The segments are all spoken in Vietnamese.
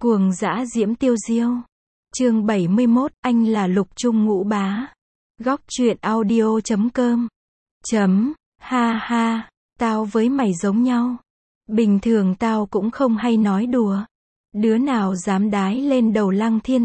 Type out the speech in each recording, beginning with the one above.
Cuồng dã diễm tiêu diêu. Chương 71, anh là Lục Trung Ngũ Bá. Góc truyện audio.com. Ha ha, tao với mày giống nhau. Bình thường tao cũng không hay nói đùa. Đứa nào dám đái lên đầu Lăng Thiên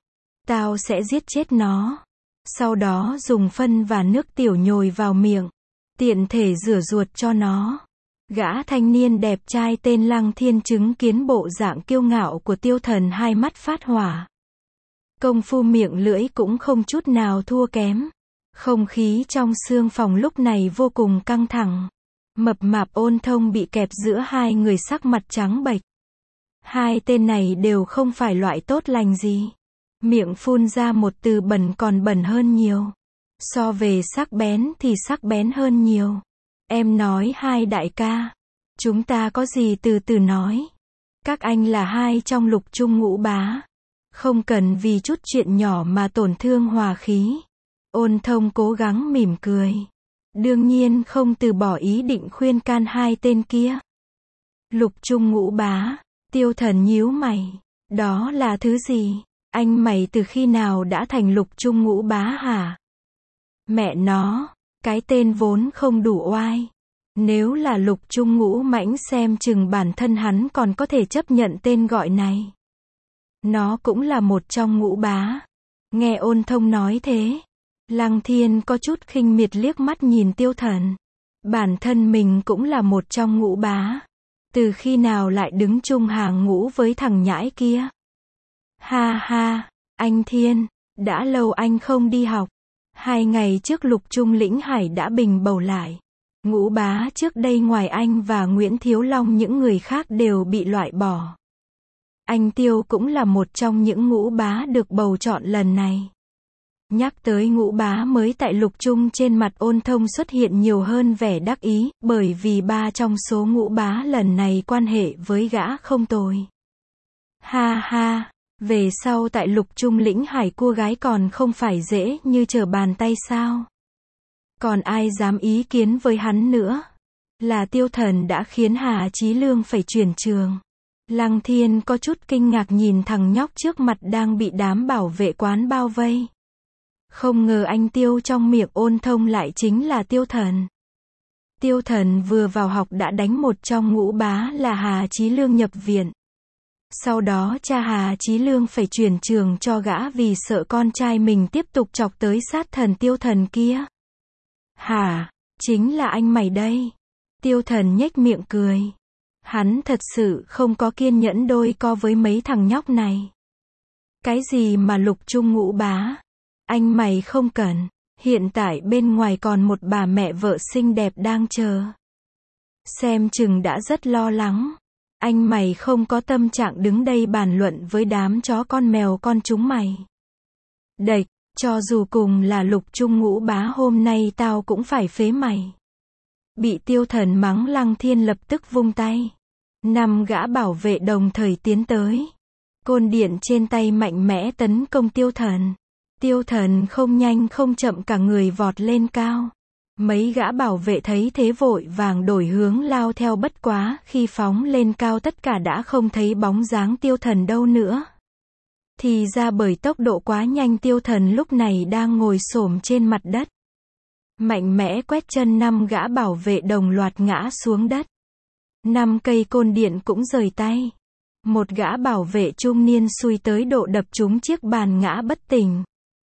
tao sẽ giết chết nó. Sau đó dùng phân và nước tiểu nhồi vào miệng, tiện thể rửa ruột cho nó. Gã thanh niên đẹp trai tên Lăng Thiên chứng kiến bộ dạng kiêu ngạo của Tiêu Thần, hai mắt phát hỏa. Công phu miệng lưỡi cũng không chút nào thua kém. Không khí trong xương phòng lúc này vô cùng căng thẳng. Mập mạp Ôn Thông bị kẹp giữa hai người, sắc mặt trắng bệch. Hai tên này đều không phải loại tốt lành gì. Miệng phun ra một từ bẩn còn bẩn hơn nhiều. So về sắc bén thì sắc bén hơn nhiều. Em nói hai đại ca, chúng ta có gì từ từ nói. Các anh là hai trong Lục Trung Ngũ Bá. Không cần vì chút chuyện nhỏ mà tổn thương hòa khí. Ôn Thông cố gắng mỉm cười. Đương nhiên không từ bỏ ý định khuyên can hai tên kia. Lục Trung Ngũ Bá. Tiêu Thần nhíu mày. Đó là thứ gì? Anh mày từ khi nào đã thành Lục Trung Ngũ Bá hả? Mẹ nó, cái tên vốn không đủ oai. Nếu là Lục Trung Ngũ Mãnh xem chừng bản thân hắn còn có thể chấp nhận tên gọi này. Nó cũng là một trong ngũ bá. Nghe Ôn Thông nói thế, Lăng Thiên có chút khinh miệt liếc mắt nhìn Tiêu Thần. Bản thân mình cũng là một trong ngũ bá. Từ khi nào lại đứng chung hàng ngũ với thằng nhãi kia? Ha ha, anh Thiên, đã lâu anh không đi học. 2 ngày trước Lục Trung Lĩnh Hải đã bình bầu lại. Ngũ bá trước đây ngoài anh và Nguyễn Thiếu Long, những người khác đều bị loại bỏ. Anh Tiêu cũng là một trong những ngũ bá được bầu chọn lần này. Nhắc tới ngũ bá mới tại Lục Trung, trên mặt Ôn Thông xuất hiện nhiều hơn vẻ đắc ý, bởi vì 3 trong số ngũ bá lần này quan hệ với gã không tồi. Ha ha, về sau tại Lục Trung Lĩnh Hải cua gái còn không phải dễ như trở bàn tay sao? Còn ai dám ý kiến với hắn nữa? Là Tiêu Thần đã khiến Hà Chí Lương phải chuyển trường. Lăng Thiên có chút kinh ngạc nhìn thằng nhóc trước mặt đang bị đám bảo vệ quán bao vây. Không ngờ anh Tiêu trong miệng Ôn Thông lại chính là Tiêu Thần. Tiêu Thần vừa vào học đã đánh một trong ngũ bá là Hà Chí Lương nhập viện. Sau đó cha Hà Chí Lương phải chuyển trường cho gã vì sợ con trai mình tiếp tục chọc tới sát thần Tiêu Thần kia. Hả, chính là anh mày đây. Tiêu Thần nhếch miệng cười. Hắn thật sự không có kiên nhẫn đôi co với mấy thằng nhóc này. Cái gì mà Lục Trung Ngũ Bá? Anh mày không cần. Hiện tại bên ngoài còn một bà mẹ vợ xinh đẹp đang chờ. Xem chừng đã rất lo lắng. Anh mày không có tâm trạng đứng đây bàn luận với đám chó con mèo con chúng mày. Đệch, cho dù cùng là Lục Trung Ngũ Bá hôm nay tao cũng phải phế mày. Bị Tiêu Thần mắng, Lăng Thiên lập tức vung tay. 5 gã bảo vệ đồng thời tiến tới. Côn điện trên tay mạnh mẽ tấn công Tiêu Thần. Tiêu Thần không nhanh không chậm cả người vọt lên cao. Mấy gã bảo vệ thấy thế vội vàng đổi hướng lao theo, bất quá khi phóng lên cao tất cả đã không thấy bóng dáng Tiêu Thần đâu nữa. Thì ra bởi tốc độ quá nhanh, Tiêu Thần lúc này đang ngồi xổm trên mặt đất. Mạnh mẽ quét chân 5 gã bảo vệ đồng loạt ngã xuống đất. 5 cây côn điện cũng rời tay. Một gã bảo vệ trung niên xui tới độ đập trúng chiếc bàn ngã bất tỉnh.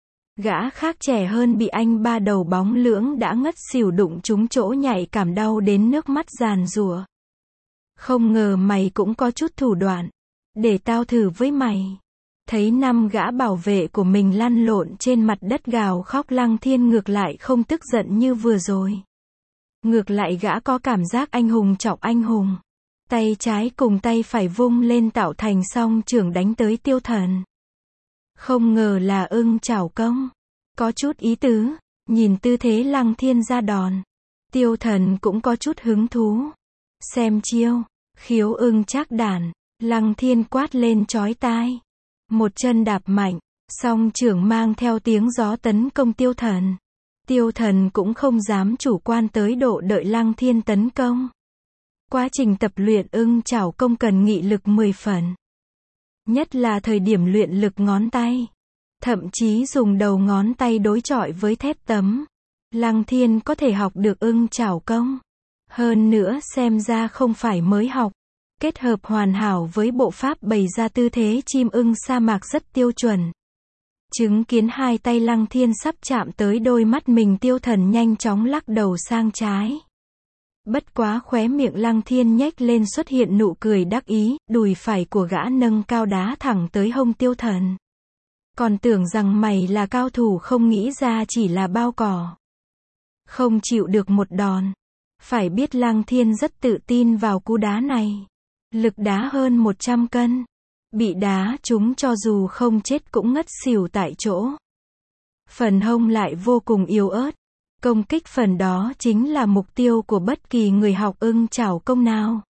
Gã khác trẻ hơn bị anh ba đầu bóng lưỡng đã ngất xỉu, đụng trúng chỗ nhạy cảm, đau đến nước mắt giàn giụa. Không ngờ mày cũng có chút thủ đoạn. Để tao thử với mày. Thấy 5 gã bảo vệ của mình lăn lộn trên mặt đất gào khóc, Lăng Thiên ngược lại không tức giận như vừa rồi. Ngược lại gã có cảm giác anh hùng chọc anh hùng. Tay trái cùng tay phải vung lên tạo thành song chưởng đánh tới Tiêu Thần. Không ngờ là ưng chảo công. Có chút ý tứ. Nhìn tư thế Lăng Thiên ra đòn, Tiêu Thần cũng có chút hứng thú. Xem chiêu. Khiếu ưng trác đản. Lăng Thiên quát lên chói tai. Một chân đạp mạnh, song chưởng mang theo tiếng gió tấn công Tiêu Thần. Tiêu Thần cũng không dám chủ quan tới độ đợi Lăng Thiên tấn công. Quá trình tập luyện ưng chảo công cần nghị lực 10 phần. Nhất là thời điểm luyện lực ngón tay. Thậm chí dùng đầu ngón tay đối chọi với thép tấm. Lăng Thiên có thể học được ưng chảo công. Hơn nữa xem ra không phải mới học. Kết hợp hoàn hảo với bộ pháp bày ra tư thế chim ưng sa mạc rất tiêu chuẩn. Chứng kiến hai tay Lăng Thiên sắp chạm tới đôi mắt mình, Tiêu Thần nhanh chóng lắc đầu sang trái. Bất quá khóe miệng Lăng Thiên nhếch lên xuất hiện nụ cười đắc ý, đùi phải của gã nâng cao đá thẳng tới hông Tiêu Thần. Còn tưởng rằng mày là cao thủ, không nghĩ ra chỉ là bao cỏ. Không chịu được một đòn. Phải biết Lăng Thiên rất tự tin vào cú đá này. Lực đá hơn 100 cân. Bị đá trúng cho dù không chết cũng ngất xỉu tại chỗ. Phần hông lại vô cùng yếu ớt. Công kích phần đó chính là mục tiêu của bất kỳ người học ưng chảo công nào.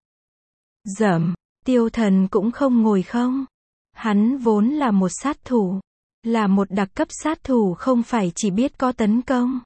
Dẫm, Tiêu Thần cũng không ngồi không. Hắn vốn là một sát thủ. Là một đặc cấp sát thủ, không phải chỉ biết có tấn công.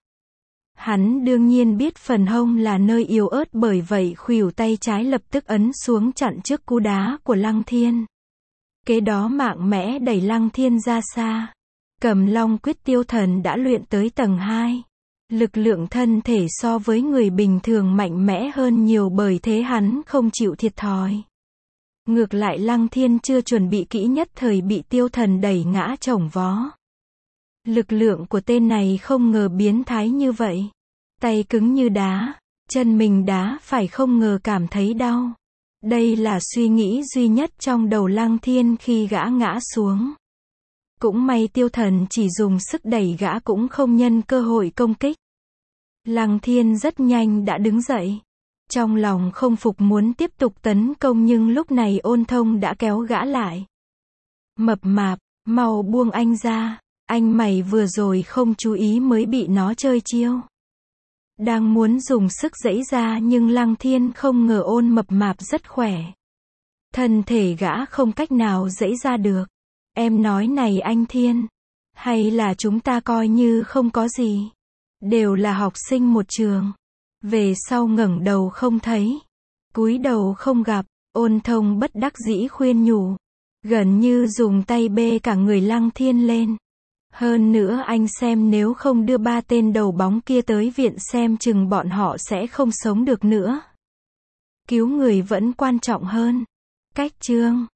Hắn đương nhiên biết phần hông là nơi yếu ớt, bởi vậy khuỷu tay trái lập tức ấn xuống chặn trước cú đá của Lăng Thiên. Kế đó mạnh mẽ đẩy Lăng Thiên ra xa. Cầm Long Quyết Tiêu Thần đã luyện tới tầng 2. Lực lượng thân thể so với người bình thường mạnh mẽ hơn nhiều, bởi thế hắn không chịu thiệt thòi. Ngược lại Lăng Thiên chưa chuẩn bị kỹ, nhất thời bị Tiêu Thần đẩy ngã chồng vó. Lực lượng của tên này không ngờ biến thái như vậy. Tay cứng như đá, chân mình đá phải không ngờ cảm thấy đau. Đây là suy nghĩ duy nhất trong đầu Lăng Thiên khi gã ngã xuống. Cũng may Tiêu Thần chỉ dùng sức đẩy, gã cũng không nhân cơ hội công kích. Lăng Thiên rất nhanh đã đứng dậy. Trong lòng không phục muốn tiếp tục tấn công, nhưng lúc này Ôn Thông đã kéo gã lại. Mập mạp, mau buông anh ra. Anh mày vừa rồi không chú ý mới bị nó chơi chiêu. Đang muốn dùng sức giãy ra, nhưng Lăng Thiên không ngờ Ôn mập mạp rất khỏe. Thân thể gã không cách nào giãy ra được. Em nói này anh Thiên, hay là chúng ta coi như không có gì. Đều là học sinh một trường. Về sau ngẩng đầu không thấy, cúi đầu không gặp. Ôn Thông bất đắc dĩ khuyên nhủ. Gần như dùng tay bê cả người Lăng Thiên lên. Hơn nữa anh xem, nếu không đưa 3 tên đầu bóng kia tới viện, xem chừng bọn họ sẽ không sống được nữa. Cứu người vẫn quan trọng hơn. Cách chương